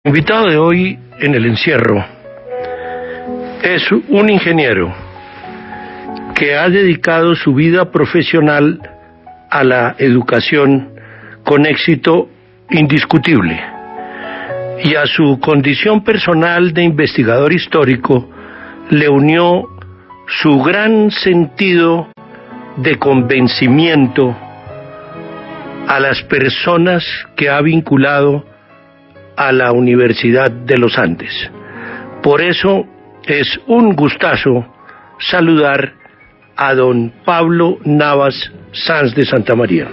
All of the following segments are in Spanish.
El invitado de hoy en el encierro es un ingeniero que ha dedicado su vida profesional a la educación con éxito indiscutible, y a su condición personal de investigador histórico le unió su gran sentido de convencimiento a las personas que ha vinculado a la Universidad de los Andes. Por eso es un gustazo saludar a don Pablo Navas Sanz de Santa María.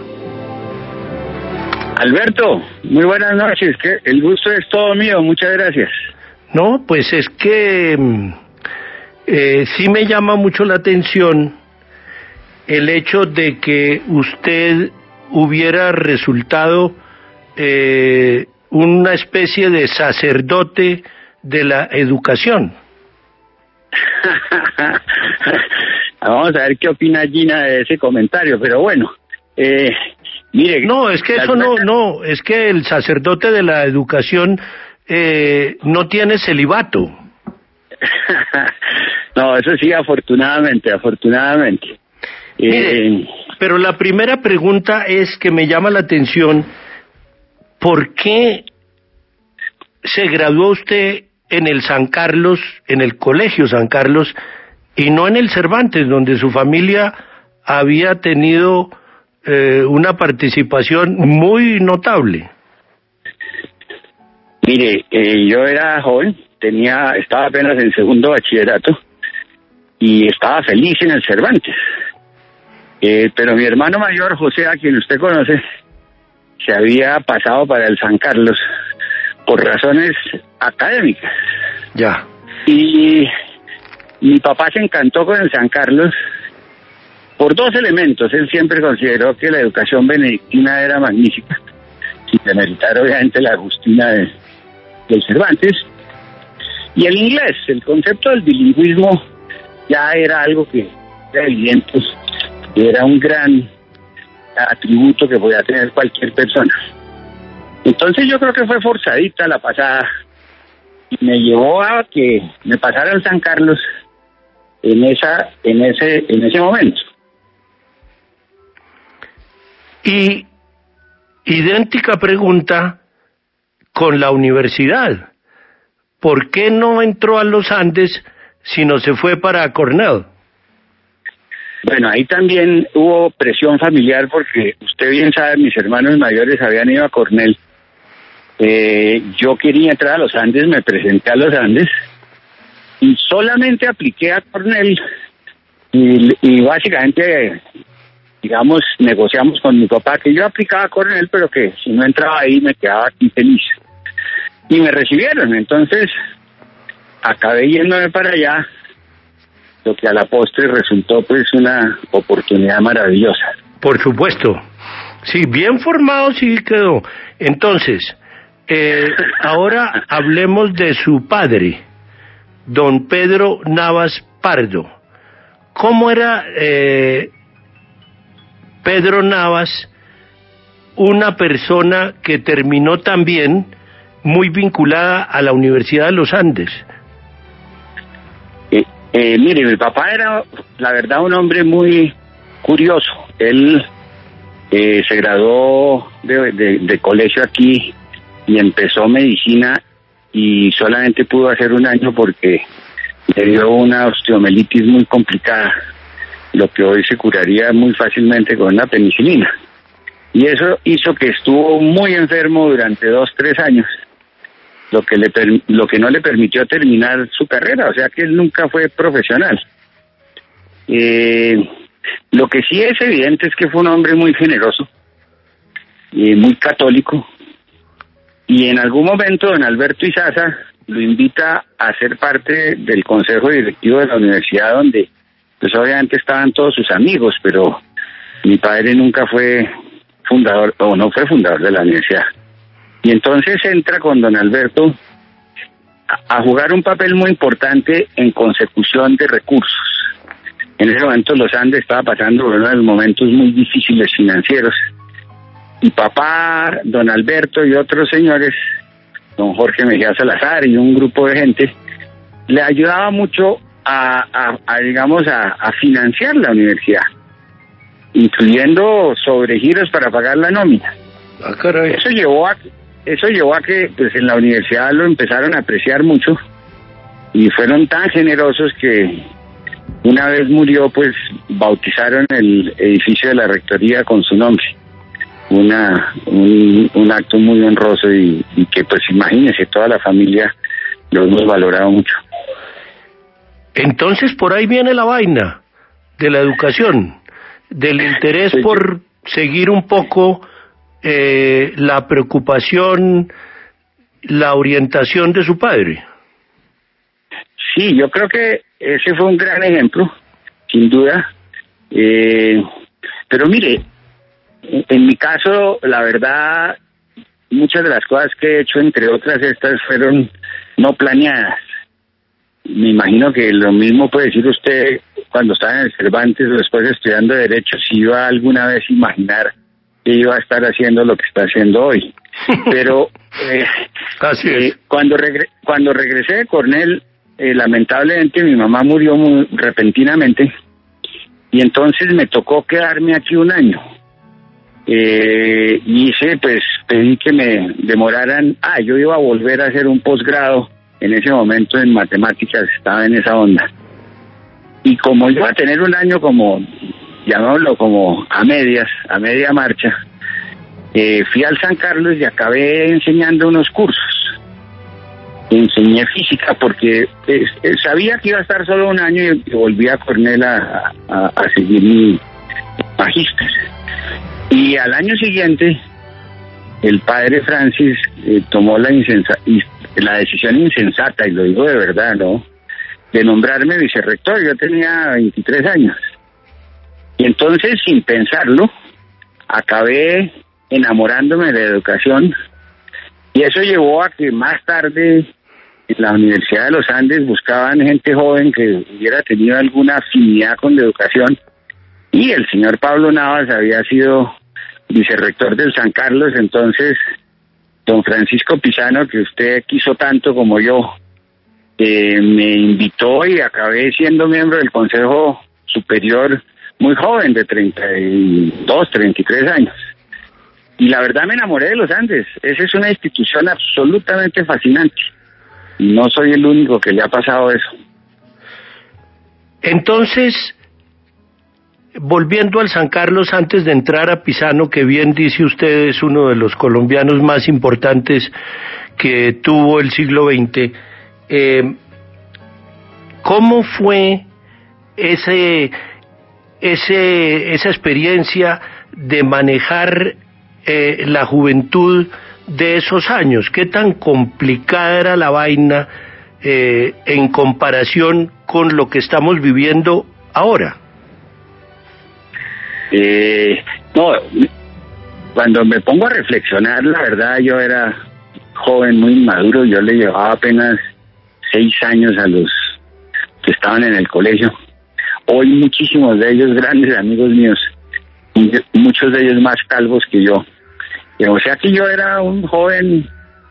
Alberto, muy buenas noches, que el gusto es todo mío, muchas gracias. No, pues es que sí me llama mucho la atención el hecho de que usted hubiera resultado una especie de sacerdote de la educación. Vamos a ver qué opina Gina de ese comentario, pero bueno, mire... No, es que eso no, es que el sacerdote de la educación no tiene celibato. No, eso sí, afortunadamente. Mire, pero la primera pregunta es que me llama la atención: ¿por qué se graduó usted en el San Carlos, en el Colegio San Carlos, y no en el Cervantes, donde su familia había tenido una participación muy notable? Mire, yo era joven, estaba apenas en segundo bachillerato y estaba feliz en el Cervantes. Pero mi hermano mayor, José, a quien usted conoce, se había pasado para el San Carlos por razones académicas. Ya. Y mi papá se encantó con el San Carlos por dos elementos. Él siempre consideró que la educación benedictina era magnífica, sin demeritar obviamente la agustina del Cervantes. Y el inglés, el concepto del bilingüismo ya era algo que era evidente, era un gran atributo que podía tener cualquier persona. Entonces yo creo que fue forzadita la pasada y me llevó a que me pasara al San Carlos en ese momento. Y idéntica pregunta con la universidad. ¿Por qué no entró a los Andes sino se fue para Cornell? Bueno, ahí también hubo presión familiar porque usted bien sabe, mis hermanos mayores habían ido a Cornell. Yo quería entrar a los Andes, me presenté a los Andes y solamente apliqué a Cornell y básicamente, digamos, negociamos con mi papá que yo aplicaba a Cornell, pero que si no entraba ahí me quedaba aquí feliz. Y me recibieron, entonces acabé yéndome para allá, lo que a la postre resultó pues una oportunidad maravillosa. Por supuesto. Sí, bien formado sí quedó. Entonces, ahora hablemos de su padre, don Pedro Navas Pardo. ¿Cómo era Pedro Navas, una persona que terminó también muy vinculada a la Universidad de los Andes? Mire, mi papá era, la verdad, un hombre muy curioso. Él se graduó de colegio aquí y empezó medicina y solamente pudo hacer un año porque le dio una osteomelitis muy complicada, lo que hoy se curaría muy fácilmente con una penicilina. Y eso hizo que estuvo muy enfermo durante 2-3 años, lo que no le permitió terminar su carrera, o sea que él nunca fue profesional. Lo que sí es evidente es que fue un hombre muy generoso, muy católico, y en algún momento don Alberto Izaza lo invita a ser parte del consejo directivo de la universidad, donde pues obviamente estaban todos sus amigos, pero mi padre nunca fue fundador, o no fue fundador de la universidad. Y entonces entra con don Alberto a jugar un papel muy importante en consecución de recursos. En ese momento los Andes estaba pasando por uno de los momentos muy difíciles financieros. Y papá, don Alberto y otros señores don Jorge Mejía Salazar y un grupo de gente, le ayudaba mucho a financiar la universidad, incluyendo sobregiros para pagar la nómina. Ah, caray. Eso llevó a que pues en la universidad lo empezaron a apreciar mucho y fueron tan generosos que una vez murió, pues bautizaron el edificio de la rectoría con su nombre. Un acto muy honroso y que pues imagínense, toda la familia lo hemos valorado mucho. Entonces por ahí viene la vaina de la educación, del interés por seguir un poco la preocupación, la orientación de su padre. Sí, yo creo que ese fue un gran ejemplo, sin duda. Pero mire, en mi caso, la verdad, muchas de las cosas que he hecho, entre otras estas, fueron no planeadas. Me imagino que lo mismo puede decir usted cuando estaba en el Cervantes o después estudiando Derecho, si iba alguna vez a imaginar que iba a estar haciendo lo que está haciendo hoy. Pero así es. Cuando regresé de Cornell, lamentablemente mi mamá murió muy repentinamente y entonces me tocó quedarme aquí un año. Pedí que me demoraran. Yo iba a volver a hacer un posgrado en ese momento en matemáticas, estaba en esa onda. Y como iba a tener un año como, llamémoslo como a media marcha, fui al San Carlos y acabé enseñando unos cursos. Enseñé física porque sabía que iba a estar solo un año y volví a Cornell a seguir mi magíster. Y al año siguiente, el padre Francis tomó la decisión insensata, y lo digo de verdad, ¿no?, de nombrarme vicerrector. Yo tenía 23 años. Y entonces, sin pensarlo, acabé enamorándome de la educación. Y eso llevó a que más tarde, en la Universidad de los Andes, buscaban gente joven que hubiera tenido alguna afinidad con la educación. Y el señor Pablo Navas había sido vicerrector del San Carlos. Entonces, don Francisco Pisano, que usted quiso tanto como yo, me invitó y acabé siendo miembro del Consejo Superior muy joven, de 32, 33 años. Y la verdad me enamoré de los Andes. Esa es una institución absolutamente fascinante. Y no soy el único que le ha pasado eso. Entonces, volviendo al San Carlos, antes de entrar a Pisano, que bien dice usted es uno de los colombianos más importantes que tuvo el siglo XX, ¿cómo fue esa experiencia de manejar la juventud de esos años? ¿Qué tan complicada era la vaina en comparación con lo que estamos viviendo ahora? No, cuando me pongo a reflexionar, la verdad, yo era joven, muy inmaduro. Yo le llevaba apenas 6 años a los que estaban en el colegio. Hoy muchísimos de ellos grandes amigos míos, muchos de ellos más calvos que yo. O sea que yo era un joven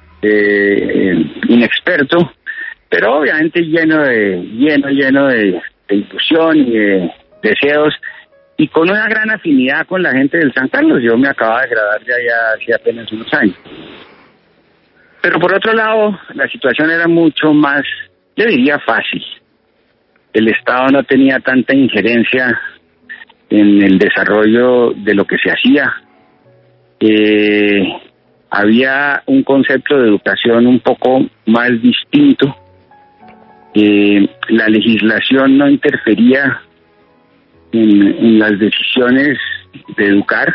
inexperto, pero obviamente lleno de ilusión y de deseos, y con una gran afinidad con la gente del San Carlos. Yo me acababa de graduar ya hace apenas unos años. Pero por otro lado, la situación era mucho más, yo diría, fácil. El Estado no tenía tanta injerencia en el desarrollo de lo que se hacía. Había un concepto de educación un poco más distinto. La legislación no interfería en las decisiones de educar,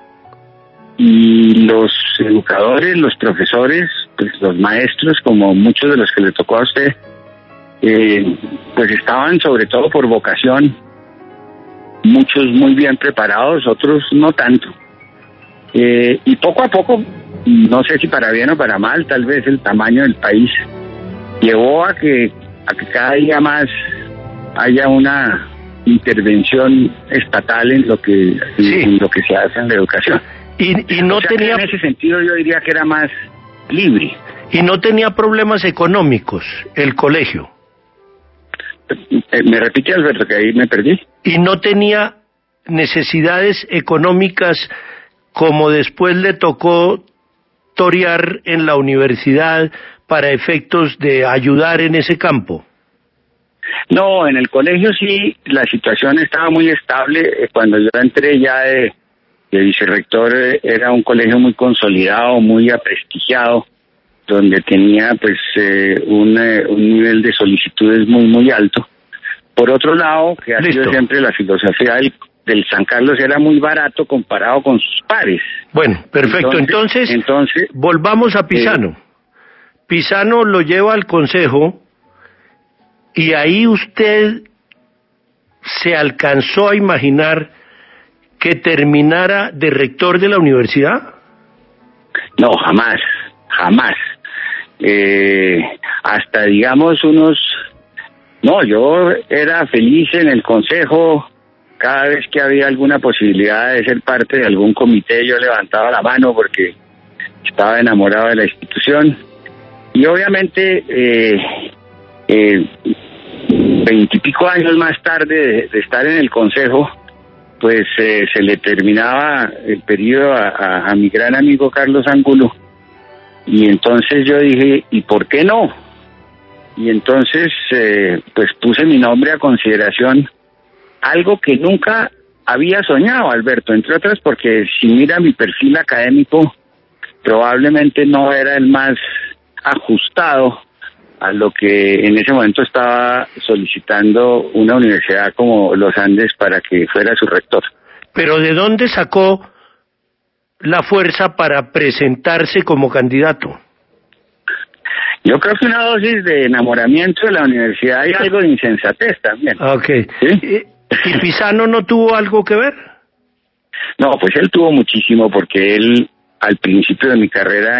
y los educadores, los profesores, pues los maestros, como muchos de los que le tocó a usted, pues estaban sobre todo por vocación, muchos muy bien preparados, otros no tanto. Y poco a poco, no sé si para bien o para mal, tal vez el tamaño del país llevó a que cada día más haya una intervención estatal en lo que se hace en la educación. Y no tenía, en ese sentido yo diría que era más libre. Y no tenía problemas económicos el colegio. ¿Me repite, Alberto, que ahí me perdí? Y no tenía necesidades económicas como después le tocó torear en la universidad para efectos de ayudar en ese campo. No, en el colegio sí, la situación estaba muy estable. Cuando yo entré ya de vicerrector, era un colegio muy consolidado, muy aprestigiado, donde tenía pues un nivel de solicitudes muy alto. Por otro lado, que ha sido siempre la filosofía del San Carlos, era muy barato comparado con sus pares. Bueno, perfecto. Entonces volvamos a Pisano. Pisano lo lleva al consejo y ahí usted se alcanzó a imaginar que terminara de rector de la universidad. No, jamás. Hasta digamos No, yo era feliz en el consejo. Cada vez que había alguna posibilidad de ser parte de algún comité, yo levantaba la mano porque estaba enamorado de la institución. Y obviamente, 20 y pico años más tarde de estar en el consejo, pues se le terminaba el periodo a mi gran amigo Carlos Angulo. Y entonces yo dije, ¿y por qué no? Y entonces, pues puse mi nombre a consideración, algo que nunca había soñado, Alberto, entre otras porque si mira mi perfil académico, probablemente no era el más ajustado a lo que en ese momento estaba solicitando una universidad como los Andes para que fuera su rector. ¿Pero de dónde sacó la fuerza para presentarse como candidato? Yo creo que una dosis de enamoramiento de la universidad y algo de insensatez también. Okay. ¿Sí? ¿Y Pisano no tuvo algo que ver? No, pues él tuvo muchísimo porque él al principio de mi carrera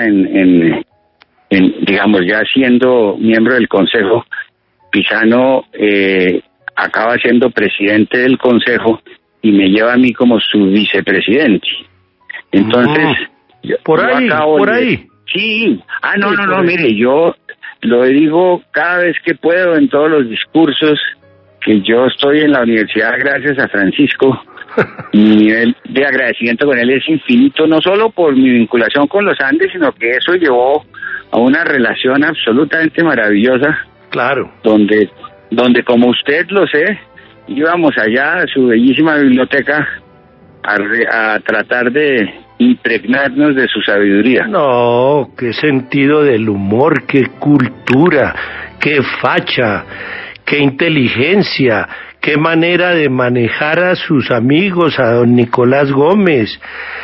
digamos, ya siendo miembro del consejo, Pisano acaba siendo presidente del consejo y me lleva a mí como su vicepresidente. Entonces, por ahí. Sí, no, mire, yo lo digo cada vez que puedo en todos los discursos que yo estoy en la universidad gracias a Francisco. Mi nivel de agradecimiento con él es infinito, no solo por mi vinculación con los Andes, sino que eso llevó a una relación absolutamente maravillosa. Claro. Donde como usted lo sé, íbamos allá a su bellísima biblioteca a tratar de impregnarnos de su sabiduría. No, qué sentido del humor, qué cultura, qué facha, qué inteligencia, qué manera de manejar a sus amigos, a don Nicolás Gómez,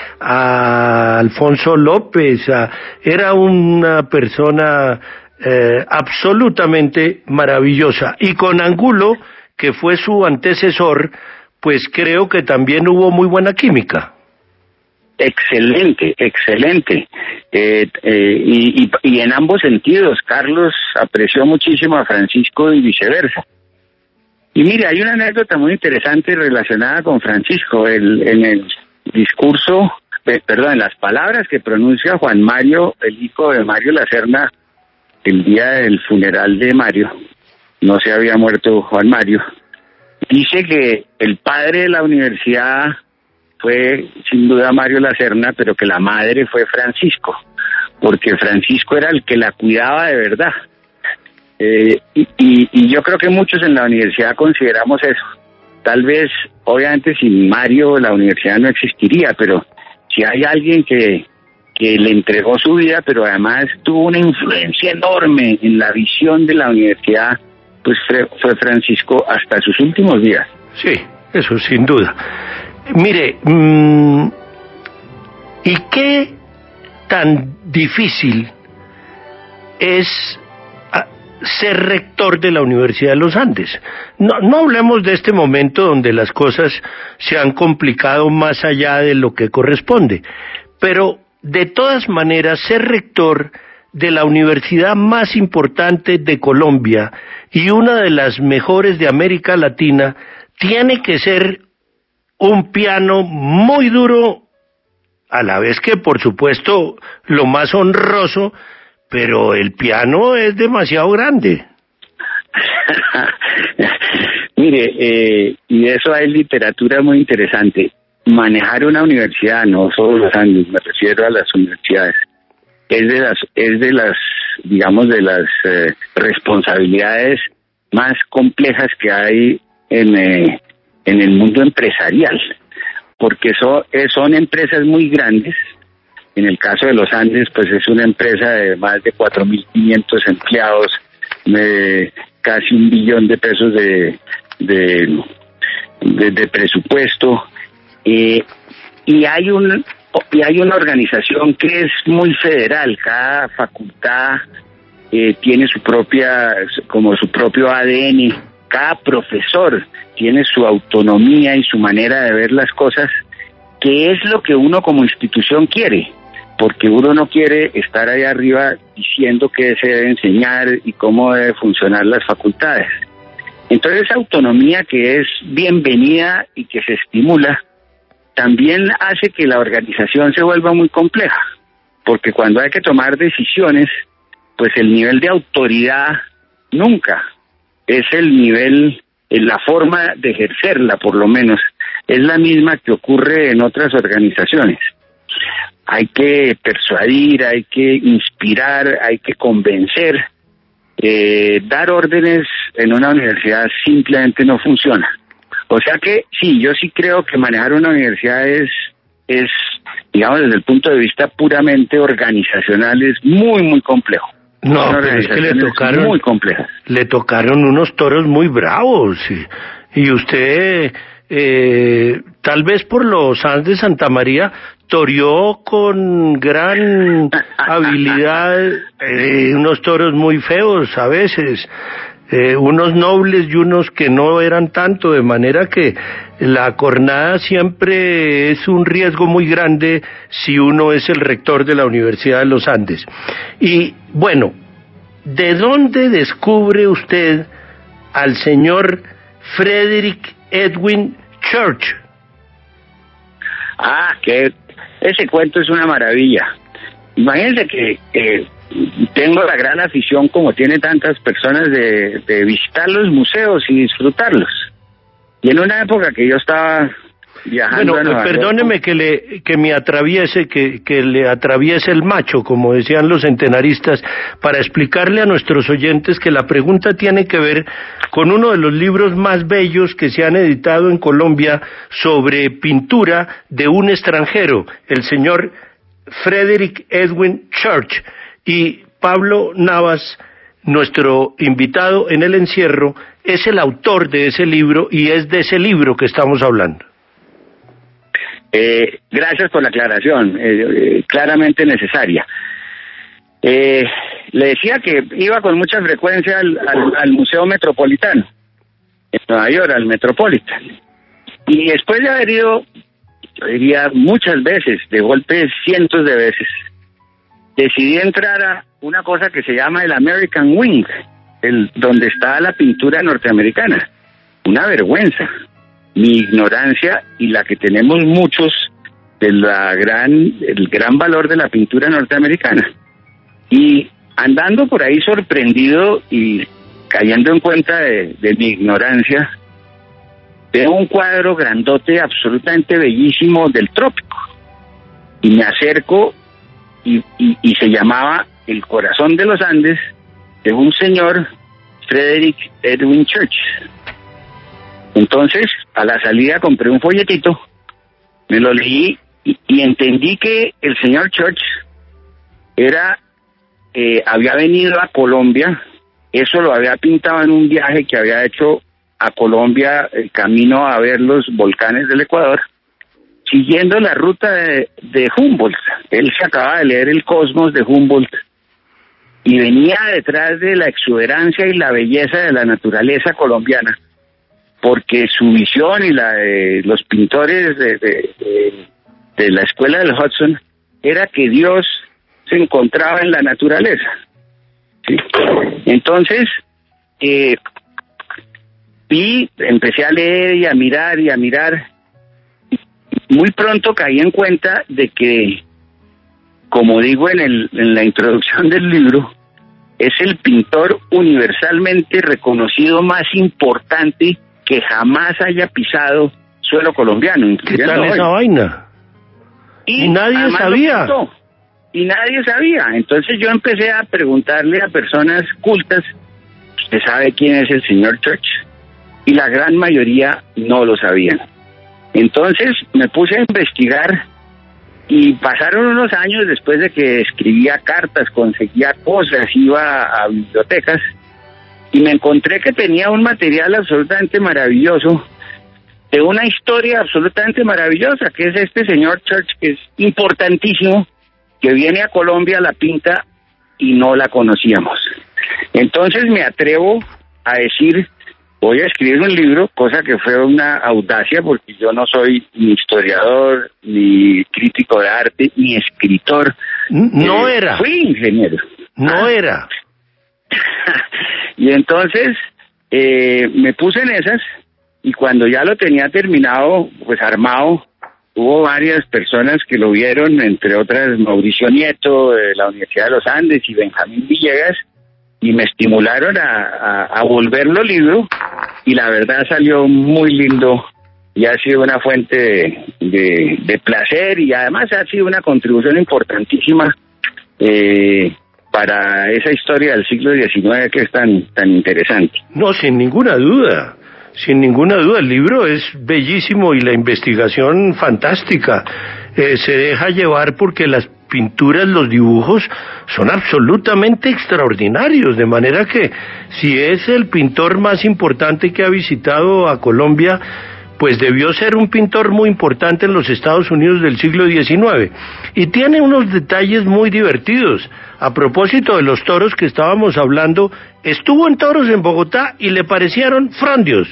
a Alfonso López, era una persona absolutamente maravillosa. Y con Angulo, que fue su antecesor, pues creo que también hubo muy buena química. Excelente. Y en ambos sentidos, Carlos apreció muchísimo a Francisco y viceversa. Y mire, hay una anécdota muy interesante relacionada con Francisco. En el discurso, en las palabras que pronuncia Juan Mario, el hijo de Mario Lacerna, el día del funeral de Mario, no se había muerto Juan Mario, dice que el padre de la universidad fue sin duda Mario Lacerna, pero que la madre fue Francisco, porque Francisco era el que la cuidaba de verdad. Y yo creo que muchos en la universidad consideramos eso. Tal vez, obviamente, sin Mario la universidad no existiría, pero si hay alguien que le entregó su vida, pero además tuvo una influencia enorme en la visión de la universidad, pues fue Francisco hasta sus últimos días. Sí, eso sin duda. Mire, ¿y qué tan difícil es ser rector de la Universidad de los Andes? No hablemos de este momento donde las cosas se han complicado más allá de lo que corresponde, pero de todas maneras ser rector de la universidad más importante de Colombia y una de las mejores de América Latina tiene que ser un piano muy duro, a la vez que por supuesto lo más honroso, pero el piano es demasiado grande. Mire, y de eso hay literatura muy interesante. Manejar una universidad, no solo los Andes, me refiero a las universidades, es de las digamos, de las responsabilidades más complejas que hay en el mundo empresarial, porque son empresas muy grandes. En el caso de los Andes, pues es una empresa de más de 4.500 empleados, casi $1 billón de presupuesto, y hay una organización que es muy federal. Cada facultad tiene su propio ADN, cada profesor tiene su autonomía y su manera de ver las cosas, que es lo que uno como institución quiere, porque uno no quiere estar ahí arriba diciendo qué se debe enseñar y cómo deben funcionar las facultades. Entonces, esa autonomía, que es bienvenida y que se estimula, también hace que la organización se vuelva muy compleja, porque cuando hay que tomar decisiones, pues el nivel de autoridad nunca es el nivel, la forma de ejercerla, por lo menos, es la misma que ocurre en otras organizaciones. Hay que persuadir, hay que inspirar, hay que convencer. Dar órdenes en una universidad simplemente no funciona. O sea que sí, yo sí creo que manejar una universidad es, digamos, desde el punto de vista puramente organizacional, es muy, muy complejo. No, pero es que le tocaron unos toros muy bravos, y usted, tal vez por los Andes de Santa María, toreó con gran habilidad unos toros muy feos a veces, unos nobles y unos que no eran tanto, de manera que la cornada siempre es un riesgo muy grande si uno es el rector de la Universidad de los Andes. Y bueno, ¿de dónde descubre usted al señor Frederick Edwin Church? Que ese cuento es una maravilla. Imagínense que tengo la gran afición, como tiene tantas personas, de visitar los museos y disfrutarlos. Y en una época que yo estaba viajando a Nueva York, perdóneme que le atraviese el macho, como decían los centenaristas, para explicarle a nuestros oyentes que la pregunta tiene que ver con uno de los libros más bellos que se han editado en Colombia sobre pintura de un extranjero, el señor Frederick Edwin Church. Y Pablo Navas, nuestro invitado en el encierro, es el autor de ese libro, y es de ese libro que estamos hablando. Gracias por la aclaración, claramente necesaria. Le decía que iba con mucha frecuencia al Museo Metropolitano, en Nueva York, al Metropolitan. Y después de haber ido, yo diría muchas veces, de golpe cientos de veces, decidí entrar a una cosa que se llama el American Wing, donde está la pintura norteamericana. Una vergüenza. Mi ignorancia, y la que tenemos muchos, del gran valor de la pintura norteamericana. Y andando por ahí sorprendido y cayendo en cuenta de mi ignorancia, veo un cuadro grandote, absolutamente bellísimo, del trópico. Y me acerco, y se llamaba El corazón de los Andes, de un señor, Frederick Edwin Church. Entonces, a la salida compré un folletito, me lo leí y entendí que el señor Church había venido a Colombia. Eso lo había pintado en un viaje que había hecho a Colombia, el camino a ver los volcanes del Ecuador, siguiendo la ruta de Humboldt. Él se acaba de leer El Cosmos de Humboldt y venía detrás de la exuberancia y la belleza de la naturaleza colombiana, porque su visión y la de los pintores de la escuela del Hudson era que Dios se encontraba en la naturaleza. ¿Sí? Entonces, empecé a leer y a mirar. Muy pronto caí en cuenta de que como digo en la introducción del libro, es el pintor universalmente reconocido más importante que jamás haya pisado suelo colombiano. ¿Qué tal esa vaina? Y nadie sabía. Y nadie sabía. Entonces yo empecé a preguntarle a personas cultas, ¿usted sabe quién es el señor Church? Y la gran mayoría no lo sabían. Entonces me puse a investigar y pasaron unos años después de que escribía cartas, conseguía cosas, iba a bibliotecas y me encontré que tenía un material absolutamente maravilloso, de una historia absolutamente maravillosa, que es este señor Church, que es importantísimo, que viene a Colombia, la pinta y no la conocíamos. Entonces me atrevo a decir, voy a escribir un libro, cosa que fue una audacia porque yo no soy ni historiador, ni crítico de arte, ni escritor. No era. Fui ingeniero. No era. Y entonces me puse en esas y cuando ya lo tenía terminado, pues armado, hubo varias personas que lo vieron, entre otras Mauricio Nieto de la Universidad de los Andes y Benjamín Villegas, y me estimularon a volverlo libro, y la verdad salió muy lindo y ha sido una fuente de placer, y además ha sido una contribución importantísima para esa historia del siglo XIX que es tan interesante. No, sin ninguna duda. Sin ninguna duda, el libro es bellísimo y la investigación fantástica. Se deja llevar porque las pinturas, los dibujos son absolutamente extraordinarios, de manera que si es el pintor más importante que ha visitado a Colombia, pues debió ser un pintor muy importante en los Estados Unidos del siglo XIX. Y tiene unos detalles muy divertidos. A propósito de los toros que estábamos hablando, estuvo en toros en Bogotá y le parecieron frondios.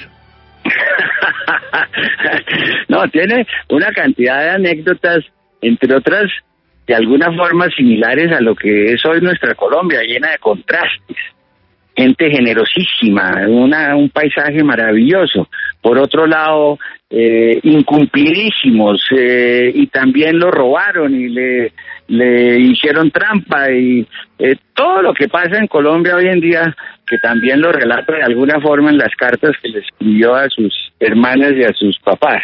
No, tiene una cantidad de anécdotas, entre otras, de alguna forma similares a lo que es hoy nuestra Colombia, llena de contrastes. Gente generosísima, un paisaje maravilloso. Por otro lado, incumplidísimos, y también lo robaron y le hicieron trampa, y todo lo que pasa en Colombia hoy en día, que también lo relata de alguna forma en las cartas que le escribió a sus hermanas y a sus papás.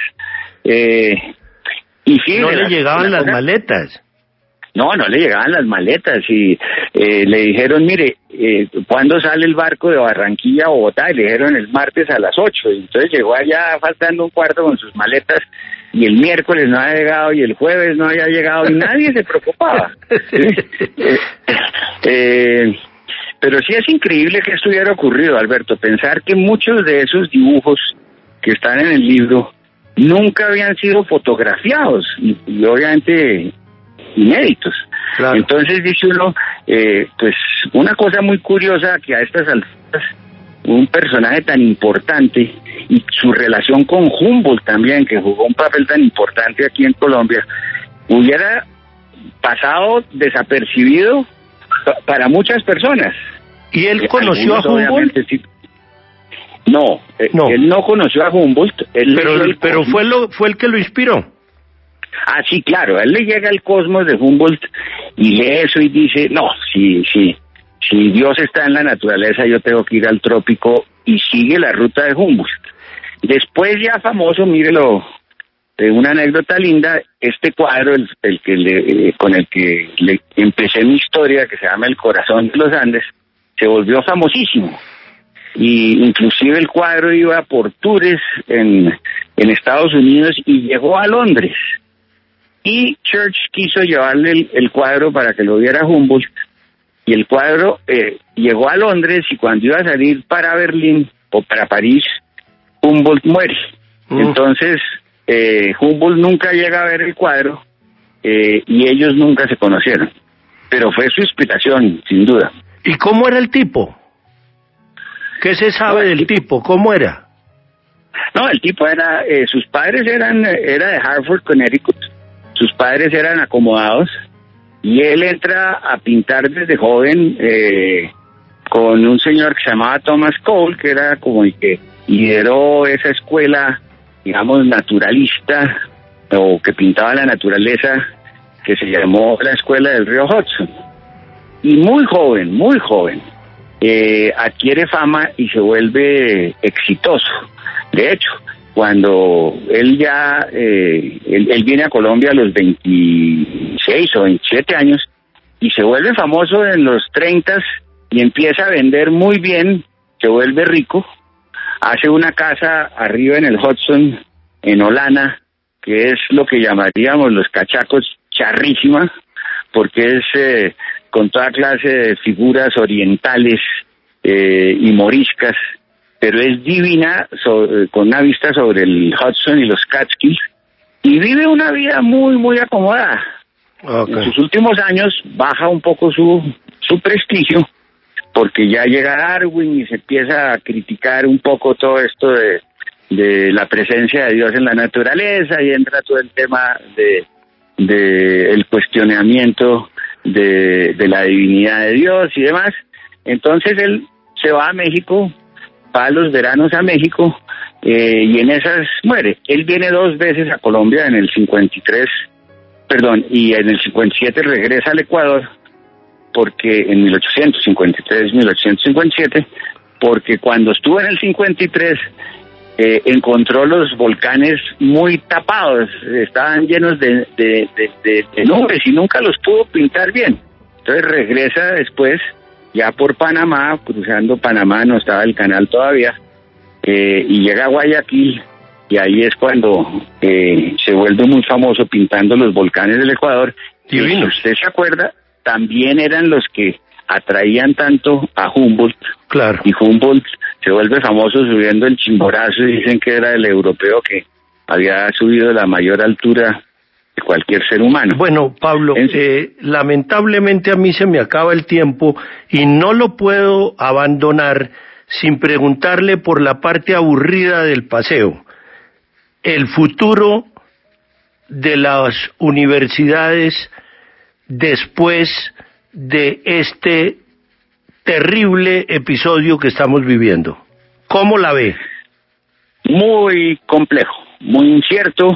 Y sí, no le llegaban las maletas. No le llegaban las maletas y le dijeron, mire, ¿cuándo sale el barco de Barranquilla a Bogotá? Y le dijeron el martes a las 8, y entonces llegó allá faltando un cuarto con sus maletas, y el miércoles no había llegado, y el jueves no había llegado, y nadie se preocupaba. Pero sí es increíble que esto hubiera ocurrido, Alberto, pensar que muchos de esos dibujos que están en el libro nunca habían sido fotografiados, y obviamente inéditos. Claro. Entonces dice uno, pues una cosa muy curiosa, que a estas alturas un personaje tan importante y su relación con Humboldt también, que jugó un papel tan importante aquí en Colombia, hubiera pasado desapercibido para muchas personas. ¿Y él conoció a Humboldt? Sí. No, él no conoció a Humboldt. Pero fue el que lo inspiró. Ah, sí, claro, a él le llega el cosmos de Humboldt y lee eso y dice, no, si Dios está en la naturaleza, yo tengo que ir al trópico, y sigue la ruta de Humboldt. Después, ya famoso, mírelo, una anécdota linda, este cuadro, con el que le empecé mi historia, que se llama El corazón de los Andes, se volvió famosísimo. Y inclusive el cuadro iba por tours en Estados Unidos y llegó a Londres. Y Church quiso llevarle el cuadro para que lo viera Humboldt, y el cuadro llegó a Londres, y cuando iba a salir para Berlín o para París, Humboldt muere. Entonces, Humboldt nunca llega a ver el cuadro, y ellos nunca se conocieron. Pero fue su inspiración, sin duda. ¿Y cómo era el tipo? ¿Qué se sabe del tipo? ¿Cómo era? No, el tipo era, sus padres era de Hartford, Connecticut. Sus padres eran acomodados, y él entra a pintar desde joven con un señor que se llamaba Thomas Cole, que era como el que lideró esa escuela, digamos, naturalista, o que pintaba la naturaleza que se llamó la Escuela del Río Hudson. Y muy joven, adquiere fama y se vuelve exitoso. De hecho, cuando él viene a Colombia a los 26 o 27 años y se vuelve famoso en los 30 y empieza a vender muy bien, se vuelve rico, hace una casa arriba en el Hudson, en Olana, que es lo que llamaríamos los cachacos charrísima, porque es con toda clase de figuras orientales y moriscas, pero es divina, con una vista sobre el Hudson y los Catskills, y vive una vida muy acomodada. Okay. En sus últimos años baja un poco su prestigio, porque ya llega Darwin y se empieza a criticar un poco todo esto de la presencia de Dios en la naturaleza, y entra todo el tema de el cuestionamiento de la divinidad de Dios y demás. Entonces él se va a México, va a los veranos a México, y en esas muere. Él viene 2 veces a Colombia, en el 53, y en el 57 regresa al Ecuador, porque en 1853-1857, porque cuando estuvo en el 53 encontró los volcanes muy tapados, estaban llenos de nubes y nunca los pudo pintar bien. Entonces regresa después, ya por Panamá, cruzando Panamá, no estaba el canal todavía, y llega a Guayaquil, y ahí es cuando se vuelve muy famoso pintando los volcanes del Ecuador. Y si usted se acuerda, también eran los que atraían tanto a Humboldt. Claro. Y Humboldt se vuelve famoso subiendo el Chimborazo, y dicen que era el europeo que había subido la mayor altura de cualquier ser humano. Bueno, Pablo, lamentablemente a mí se me acaba el tiempo y no lo puedo abandonar sin preguntarle por la parte aburrida del paseo. El futuro de las universidades después de este terrible episodio que estamos viviendo. ¿Cómo la ve? Muy complejo, muy incierto.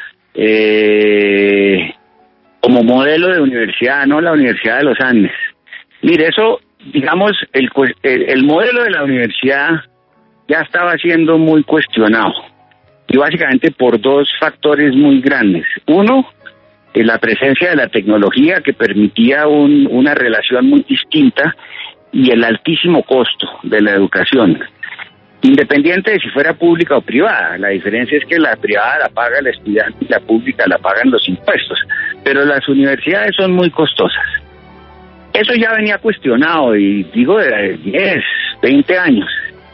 Como modelo de universidad, ¿no? La Universidad de los Andes. Mire, eso, digamos, el modelo de la universidad ya estaba siendo muy cuestionado. Y básicamente por 2 factores muy grandes. Uno, la presencia de la tecnología, que permitía una relación muy distinta, y el altísimo costo de la educación, independiente de si fuera pública o privada. La diferencia es que la privada la paga el estudiante y la pública la pagan los impuestos, pero las universidades son muy costosas. Eso ya venía cuestionado, y digo de 10, 20 años,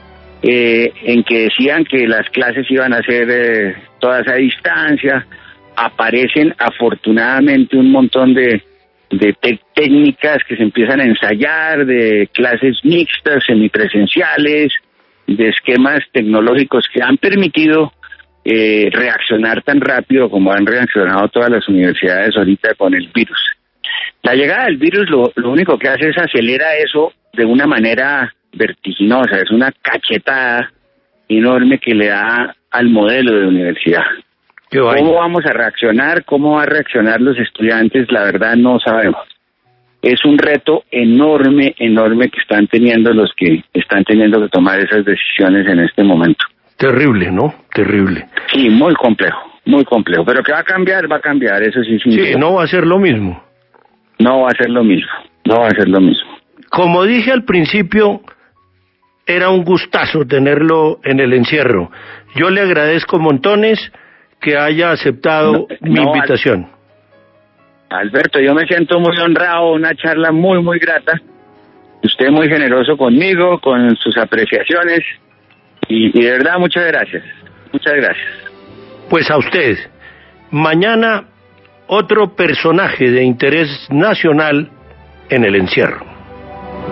en que decían que las clases iban a ser todas a distancia. Aparecen afortunadamente un montón de técnicas que se empiezan a ensayar, de clases mixtas, semipresenciales, de esquemas tecnológicos que han permitido reaccionar tan rápido como han reaccionado todas las universidades ahorita con el virus. La llegada del virus lo único que hace es acelerar eso de una manera vertiginosa, es una cachetada enorme que le da al modelo de universidad. ¿Cómo vamos a reaccionar? ¿Cómo van a reaccionar los estudiantes? La verdad no sabemos. Es un reto enorme que están teniendo los que están teniendo que tomar esas decisiones en este momento. Terrible, ¿no? Terrible. Sí, muy complejo. Pero que va a cambiar, eso sí. Sí, no va a ser lo mismo. No va a ser lo mismo. Como dije al principio, era un gustazo tenerlo en el encierro. Yo le agradezco montones que haya aceptado mi invitación. Alberto, yo me siento muy honrado, una charla muy grata. Usted muy generoso conmigo, con sus apreciaciones, y de verdad muchas gracias. Pues a usted. Mañana otro personaje de interés nacional en el encierro.